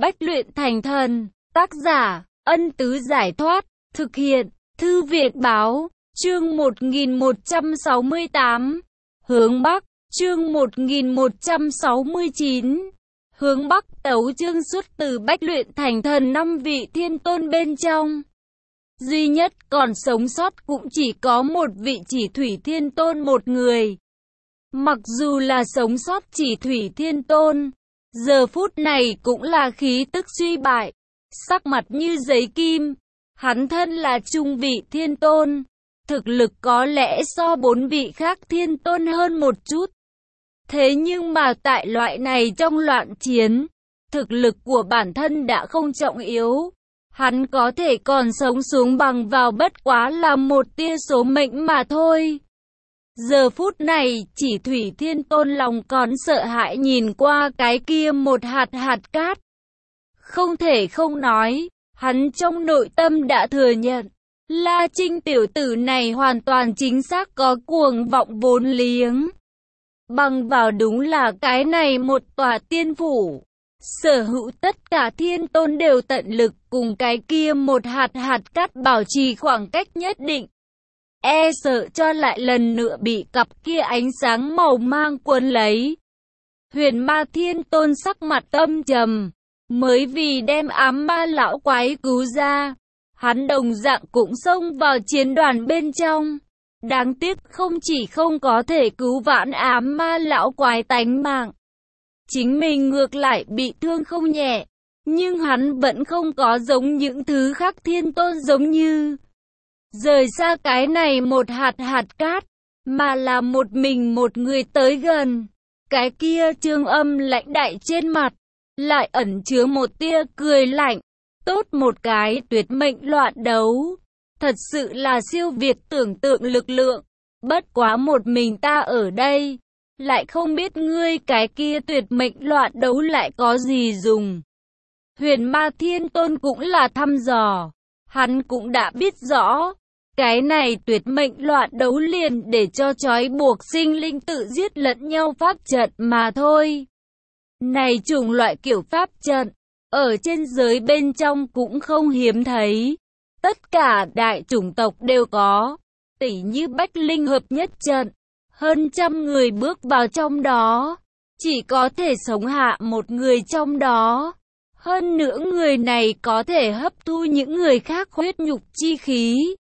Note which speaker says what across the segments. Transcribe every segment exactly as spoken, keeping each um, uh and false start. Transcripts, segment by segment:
Speaker 1: Bách luyện thành thần, tác giả, Ân Tứ Giải Thoát, thực hiện, Thư viện Báo, chương một nghìn một trăm sáu mươi tám, hướng Bắc, chương một nghìn một trăm sáu mươi chín, hướng Bắc. Tấu chương xuất từ Bách luyện thành thần năm vị thiên tôn bên trong. Duy nhất còn sống sót cũng chỉ có một vị chỉ thủy thiên tôn một người. Mặc dù là sống sót chỉ thủy thiên tôn, giờ phút này cũng là khí tức suy bại, sắc mặt như giấy kim. Hắn thân là trung vị thiên tôn, thực lực có lẽ so bốn vị khác thiên tôn hơn một chút. Thế nhưng mà tại loại này trong loạn chiến, thực lực của bản thân đã không trọng yếu. Hắn có thể còn sống xuống bằng vào bất quá là một tia số mệnh mà thôi. Giờ phút này, chỉ thủy thiên tôn lòng còn sợ hãi nhìn qua cái kia một hạt hạt cát. Không thể không nói, hắn trong nội tâm đã thừa nhận, La Trinh tiểu tử này hoàn toàn chính xác có cuồng vọng vốn liếng. Bằng vào đúng là cái này một tòa tiên phủ, sở hữu tất cả thiên tôn đều tận lực cùng cái kia một hạt hạt cát bảo trì khoảng cách nhất định. E sợ cho lại lần nữa bị cặp kia ánh sáng màu mang cuốn lấy. Huyền Ma Thiên Tôn sắc mặt âm trầm, mới vì đem ám ma lão quái cứu ra, hắn đồng dạng cũng xông vào chiến đoàn bên trong. Đáng tiếc không chỉ không có thể cứu vãn ám ma lão quái tánh mạng, chính mình ngược lại bị thương không nhẹ, nhưng hắn vẫn không có giống những thứ khác thiên tôn giống như rời xa cái này một hạt hạt cát, mà là một mình một người tới gần. Cái kia trương âm lãnh đại trên mặt, lại ẩn chứa một tia cười lạnh. Tốt một cái tuyệt mệnh loạn đấu, thật sự là siêu việt tưởng tượng lực lượng. Bất quá một mình ta ở đây, lại không biết ngươi cái kia tuyệt mệnh loạn đấu lại có gì dùng. Huyền Ma Thiên Tôn cũng là thăm dò, hắn cũng đã biết rõ, cái này tuyệt mệnh loạn đấu liền để cho trói buộc sinh linh tự giết lẫn nhau pháp trận mà thôi. Này chủng loại kiểu pháp trận, ở trên giới bên trong cũng không hiếm thấy. Tất cả đại chủng tộc đều có, tỉ như Bách Linh hợp nhất trận, hơn trăm người bước vào trong đó, chỉ có thể sống hạ một người trong đó. Hơn nữa người này có thể hấp thu những người khác huyết nhục chi khí,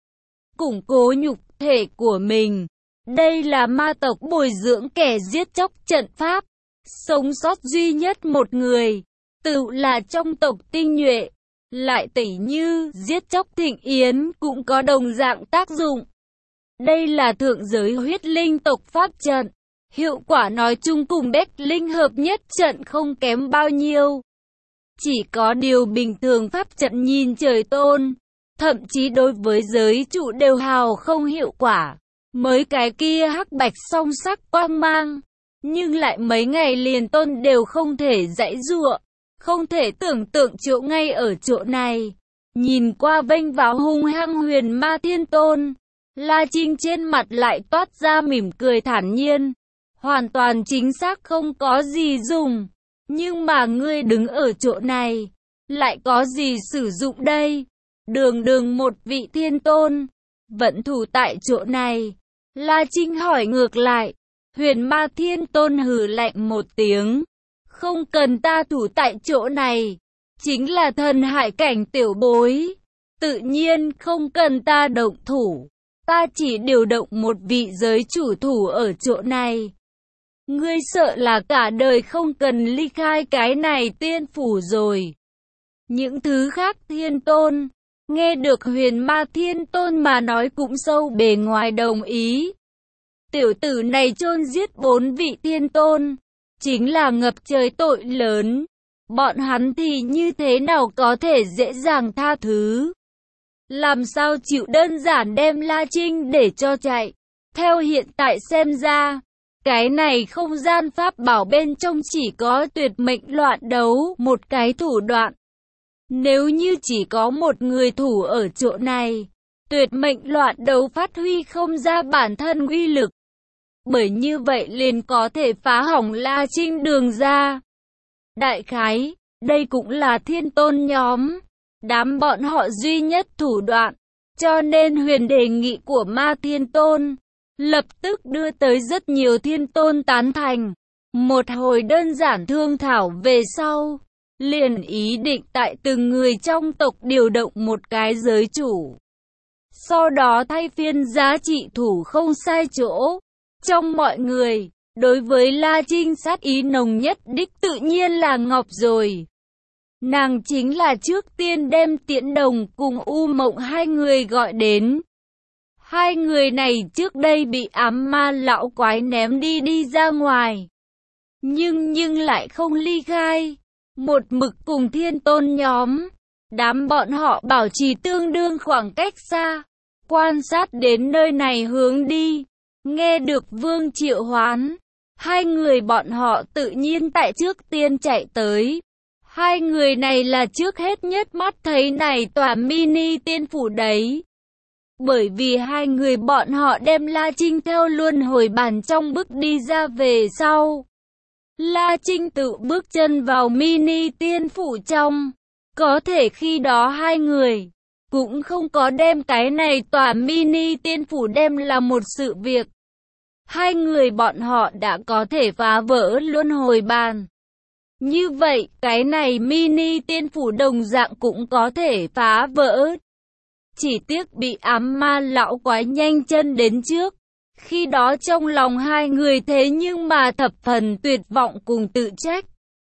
Speaker 1: củng cố nhục thể của mình. Đây là ma tộc bồi dưỡng kẻ giết chóc trận pháp. Sống sót duy nhất một người, tự là trong tộc tinh nhuệ. Lại tỉ như giết chóc Thịnh Yến cũng có đồng dạng tác dụng. Đây là thượng giới huyết linh tộc pháp trận, hiệu quả nói chung cùng Bách Linh hợp nhất trận không kém bao nhiêu. Chỉ có điều bình thường pháp trận nhìn trời tôn, thậm chí đối với giới chủ đều hào không hiệu quả. Mới cái kia hắc bạch song sắc quang mang, nhưng lại mấy ngày liền tôn đều không thể giãy giụa. Không thể tưởng tượng chỗ ngay ở chỗ này. Nhìn qua vênh vào hung hăng Huyền Ma Thiên Tôn, La Trinh trên mặt lại toát ra mỉm cười thản nhiên. Hoàn toàn chính xác không có gì dùng. Nhưng mà ngươi đứng ở chỗ này, lại có gì sử dụng đây? Đường đường một vị thiên tôn, vẫn thủ tại chỗ này. La Trinh hỏi ngược lại. Huyền Ma Thiên Tôn hừ lạnh một tiếng. Không cần ta thủ tại chỗ này, chính là thần hải cảnh tiểu bối. Tự nhiên không cần ta động thủ, ta chỉ điều động một vị giới chủ thủ ở chỗ này. Ngươi sợ là cả đời không cần ly khai cái này tiên phủ rồi. Những thứ khác thiên tôn, nghe được Huyền Ma Thiên Tôn mà nói cũng sâu bề ngoài đồng ý. Tiểu tử này chôn giết bốn vị thiên tôn, chính là ngập trời tội lớn. Bọn hắn thì như thế nào có thể dễ dàng tha thứ? Làm sao chịu đơn giản đem La Trinh để cho chạy? Theo hiện tại xem ra, cái này không gian pháp bảo bên trong chỉ có tuyệt mệnh loạn đấu một cái thủ đoạn. Nếu như chỉ có một người thủ ở chỗ này, tuyệt mệnh loạn đấu phát huy không ra bản thân uy lực. Bởi như vậy liền có thể phá hỏng La Trinh đường ra. Đại khái, Đây cũng là thiên tôn nhóm, đám bọn họ duy nhất thủ đoạn, cho nên huyền đề nghị của Ma Thiên Tôn lập tức đưa tới rất nhiều thiên tôn tán thành. Một hồi đơn giản thương thảo về sau, liền ý định tại từng người trong tộc điều động một cái giới chủ. Sau đó thay phiên giá trị thủ không sai chỗ. Trong mọi người, đối với La Trinh sát ý nồng nhất đích tự nhiên là Ngọc rồi. Nàng chính là trước tiên đem Tiễn Đồng cùng U Mộng hai người gọi đến. Hai người này trước đây bị ám ma lão quái ném đi đi ra ngoài. Nhưng nhưng lại không ly khai. Một mực cùng thiên tôn nhóm. Đám bọn họ bảo trì tương đương khoảng cách xa. Quan sát đến nơi này hướng đi. Nghe được Vương triệu hoán. Hai người bọn họ tự nhiên tại trước tiên chạy tới. Hai người này là trước hết nhất mắt thấy này tòa mini tiên phủ đấy. Bởi vì hai người bọn họ đem La Trinh theo luân hồi bàn trong bước đi ra về sau. La Trinh tự bước chân vào mini tiên phủ trong. Có thể khi đó hai người cũng không có đem cái này tòa mini tiên phủ đem là một sự việc. Hai người bọn họ đã có thể phá vỡ luân hồi bàn. Như vậy, cái này mini tiên phủ đồng dạng cũng có thể phá vỡ. Chỉ tiếc bị ám ma lão quái nhanh chân đến trước. Khi đó trong lòng hai người thế nhưng mà thập phần tuyệt vọng cùng tự trách.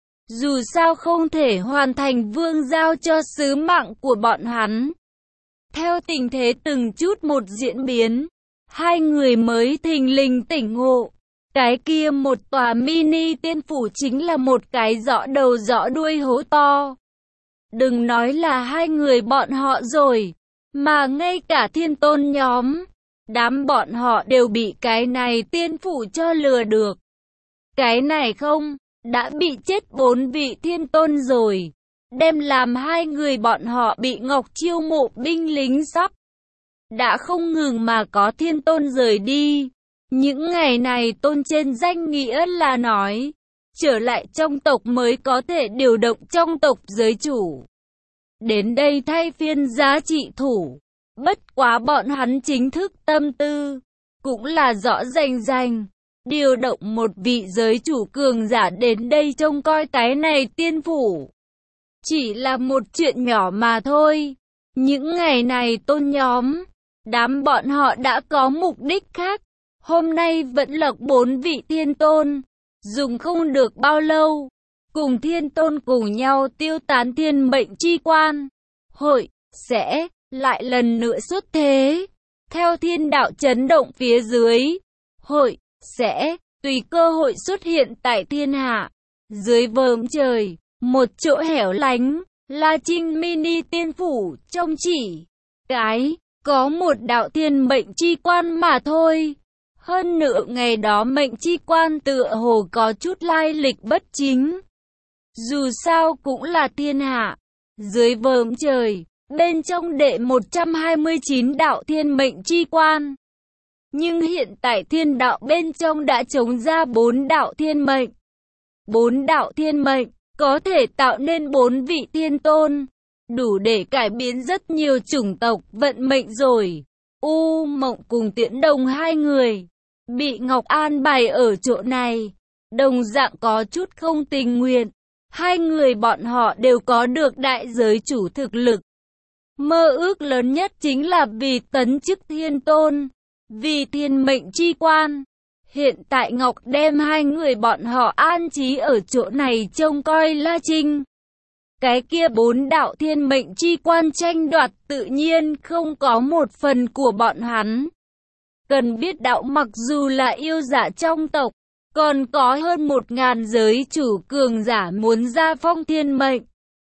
Speaker 1: Dù sao không thể hoàn thành vương giao cho sứ mạng của bọn hắn. Theo tình thế từng chút một diễn biến, hai người mới thình lình tỉnh ngộ. Cái kia một tòa mini tiên phủ chính là một cái rõ đầu rõ đuôi hố to. Đừng nói là hai người bọn họ rồi, mà ngay cả thiên tôn nhóm, đám bọn họ đều bị cái này tiên phủ cho lừa được. Cái này không, đã bị chết bốn vị thiên tôn rồi, đem làm hai người bọn họ bị Ngọc chiêu mộ binh lính sắp. Đã không ngừng mà có thiên tôn rời đi. Những ngày này tôn trên danh nghĩa là nói, trở lại trong tộc mới có thể điều động trong tộc giới chủ. Đến đây thay phiên giá trị thủ, bất quá bọn hắn chính thức tâm tư, cũng là rõ rành rành, điều động một vị giới chủ cường giả đến đây trông coi cái này tiên phủ. Chỉ là một chuyện nhỏ mà thôi, những ngày này tôn nhóm, đám bọn họ đã có mục đích khác. Hôm nay vẫn lộc bốn vị thiên tôn, dùng không được bao lâu, cùng thiên tôn cùng nhau tiêu tán thiên mệnh chi quan. Hội, sẽ, lại lần nữa xuất thế. Theo thiên đạo chấn động phía dưới, hội, sẽ, tùy cơ hội xuất hiện tại thiên hạ. Dưới vòm trời, một chỗ hẻo lánh, La Trinh mini tiên phủ, trông chỉ, cái, có một đạo thiên mệnh chi quan mà thôi. Hơn nữa ngày đó mệnh chi quan tựa hồ có chút lai lịch bất chính. Dù sao cũng là thiên hạ. Dưới vòm trời, bên trong đệ một trăm hai mươi chín đạo thiên mệnh chi quan. Nhưng hiện tại thiên đạo bên trong đã trống ra bốn đạo thiên mệnh. Bốn đạo thiên mệnh, có thể tạo nên bốn vị thiên tôn. Đủ để cải biến rất nhiều chủng tộc vận mệnh rồi. U Mộng cùng Tiễn Đồng hai người bị Ngọc an bài ở chỗ này, đồng dạng có chút không tình nguyện. Hai người bọn họ đều có được đại giới chủ thực lực. Mơ ước lớn nhất chính là vì tấn chức thiên tôn, vì thiên mệnh chi quan. Hiện tại Ngọc đem hai người bọn họ an trí ở chỗ này trông coi La Trinh. Cái kia bốn đạo thiên mệnh chi quan tranh đoạt tự nhiên không có một phần của bọn hắn. Cần biết đạo mặc dù là yêu giả trong tộc, còn có hơn một ngàn giới chủ cường giả muốn ra phong thiên mệnh.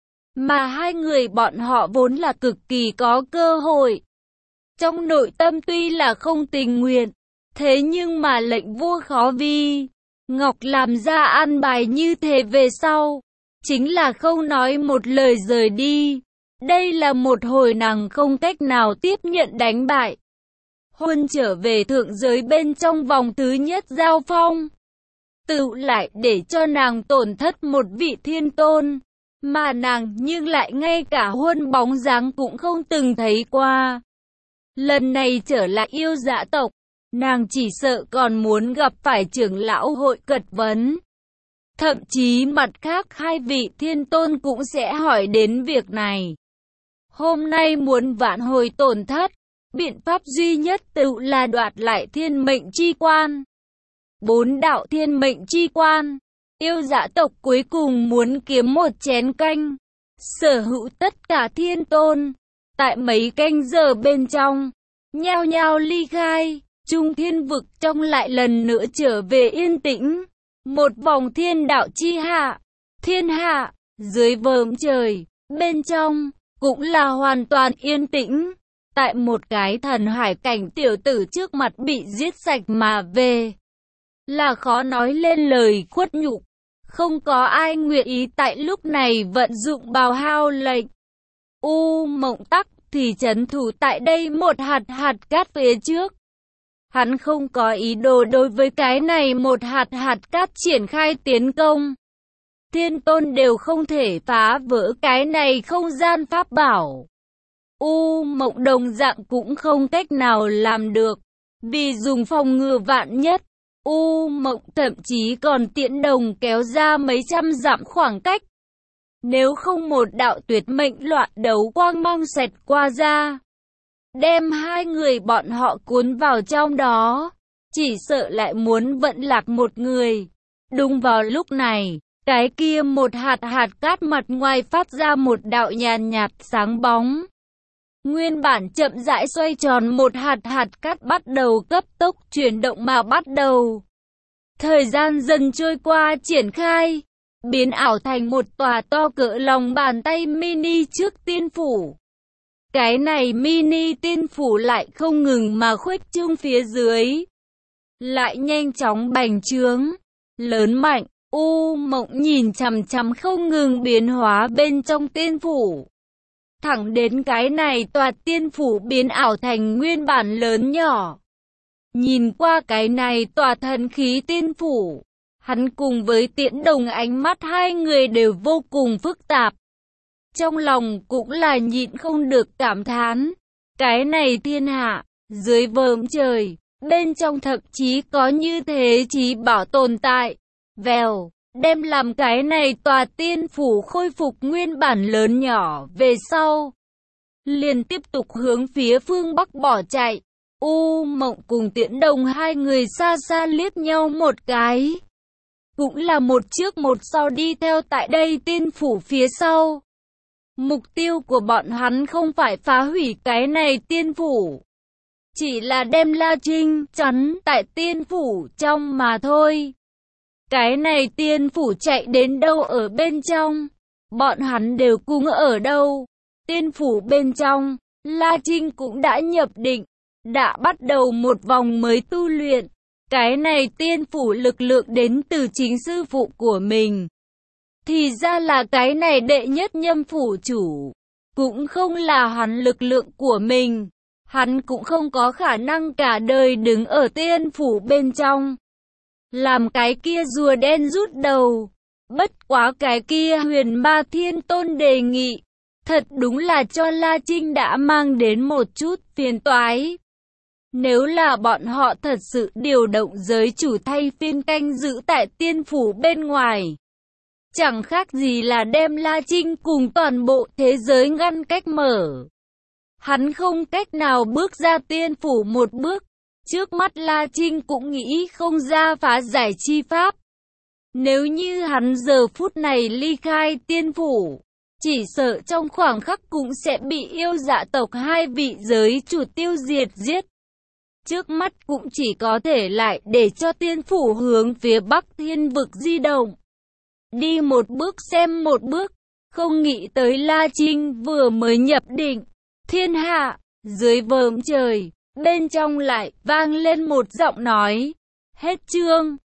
Speaker 1: Mà hai người bọn họ vốn là cực kỳ có cơ hội. Trong nội tâm tuy là không tình nguyện, thế nhưng mà lệnh vua khó vi. Ngọc làm ra an bài như thế về sau, chính là không nói một lời rời đi. Đây là một hồi nàng không cách nào tiếp nhận đánh bại. Huân trở về thượng giới bên trong vòng thứ nhất giao phong. Tự lại để cho nàng tổn thất một vị thiên tôn. mà nàng nhưng lại ngay cả huân bóng dáng cũng không từng thấy qua. Lần này trở lại Yêu Dã tộc, nàng chỉ sợ còn muốn gặp phải trưởng lão hội cật vấn. Thậm chí mặt khác hai vị thiên tôn cũng sẽ hỏi đến việc này. Hôm nay muốn vãn hồi tổn thất, biện pháp duy nhất tự là đoạt lại thiên mệnh chi quan. Bốn đạo thiên mệnh chi quan, Yêu Dã tộc cuối cùng muốn kiếm một chén canh, sở hữu tất cả thiên tôn. Tại mấy canh giờ bên trong, nhao nhao ly khai, Trung Thiên vực trong lại lần nữa trở về yên tĩnh. Một vòng thiên đạo chi hạ, thiên hạ, dưới vòm trời, bên trong, cũng là hoàn toàn yên tĩnh. Tại một cái thần hải cảnh tiểu tử trước mặt bị giết sạch mà về, là khó nói lên lời khuất nhục. Không có ai nguyện ý tại lúc này vận dụng bào hao lệnh. U Mộng Tắc thì trấn thủ tại đây một hạt hạt cát phía trước. Hắn không có ý đồ đối với cái này một hạt hạt cát triển khai tiến công. Thiên tôn đều không thể phá vỡ cái này không gian pháp bảo. U Mộng đồng dạng cũng không cách nào làm được. Vì dùng phòng ngừa vạn nhất, U Mộng thậm chí còn tiễn đồng kéo ra mấy trăm dặm khoảng cách. Nếu không một đạo tuyệt mệnh loạn đấu quang mang xẹt qua ra, đem hai người bọn họ cuốn vào trong đó, chỉ sợ lại muốn vận lạc một người. Đúng vào lúc này, cái kia một hạt hạt cát mặt ngoài phát ra một đạo nhàn nhạt sáng bóng. Nguyên bản chậm rãi xoay tròn một hạt hạt cát bắt đầu cấp tốc chuyển động mà bắt đầu. Thời gian dần trôi qua triển khai, biến ảo thành một tòa to cỡ lòng bàn tay mini trước tiên phủ. Cái này mini tiên phủ lại không ngừng mà khuếch trương phía dưới, lại nhanh chóng bành trướng, lớn mạnh. U Mộng nhìn chằm chằm không ngừng biến hóa bên trong tiên phủ, thẳng đến cái này tòa tiên phủ biến ảo thành nguyên bản lớn nhỏ. Nhìn qua cái này tòa thần khí tiên phủ, hắn cùng với Tiễn Đồng ánh mắt hai người đều vô cùng phức tạp. Trong lòng cũng là nhịn không được cảm thán, cái này thiên hạ, dưới vòm trời, bên trong thậm chí có như thế chí bảo tồn tại. Vèo, đem làm cái này tòa tiên phủ khôi phục nguyên bản lớn nhỏ về sau, liền tiếp tục hướng phía phương Bắc bỏ chạy. U Mộng cùng Tiễn Đồng hai người xa xa liếc nhau một cái, cũng là một trước một sau đi theo tại đây tiên phủ phía sau. Mục tiêu của bọn hắn không phải phá hủy cái này tiên phủ, chỉ là đem La Trinh chắn tại tiên phủ trong mà thôi. Cái này tiên phủ chạy đến đâu ở bên trong, bọn hắn đều cùng ở đâu. Tiên phủ bên trong, La Trinh cũng đã nhập định, đã bắt đầu một vòng mới tu luyện. Cái này tiên phủ lực lượng đến từ chính sư phụ của mình. Thì ra là cái này đệ nhất nhâm phủ chủ, cũng không là hắn lực lượng của mình. Hắn cũng không có khả năng cả đời đứng ở tiên phủ bên trong, làm cái kia rùa đen rút đầu. Bất quá cái kia Huyền Ma Thiên Tôn đề nghị, thật đúng là cho La Trinh đã mang đến một chút phiền toái. Nếu là bọn họ thật sự điều động giới chủ thay phiên canh giữ tại tiên phủ bên ngoài, chẳng khác gì là đem La Trinh cùng toàn bộ thế giới ngăn cách mở. Hắn không cách nào bước ra tiên phủ một bước. Trước mắt La Trinh cũng nghĩ không ra phá giải chi pháp. Nếu như hắn giờ phút này ly khai tiên phủ, chỉ sợ trong khoảng khắc cũng sẽ bị Yêu Dã tộc hai vị giới chủ tiêu diệt giết. Trước mắt cũng chỉ có thể lại để cho tiên phủ hướng phía Bắc Thiên vực di động. Đi một bước xem một bước, không nghĩ tới La Trinh vừa mới nhập định, thiên hạ, dưới vòm trời, bên trong lại vang lên một giọng nói. Hết chương.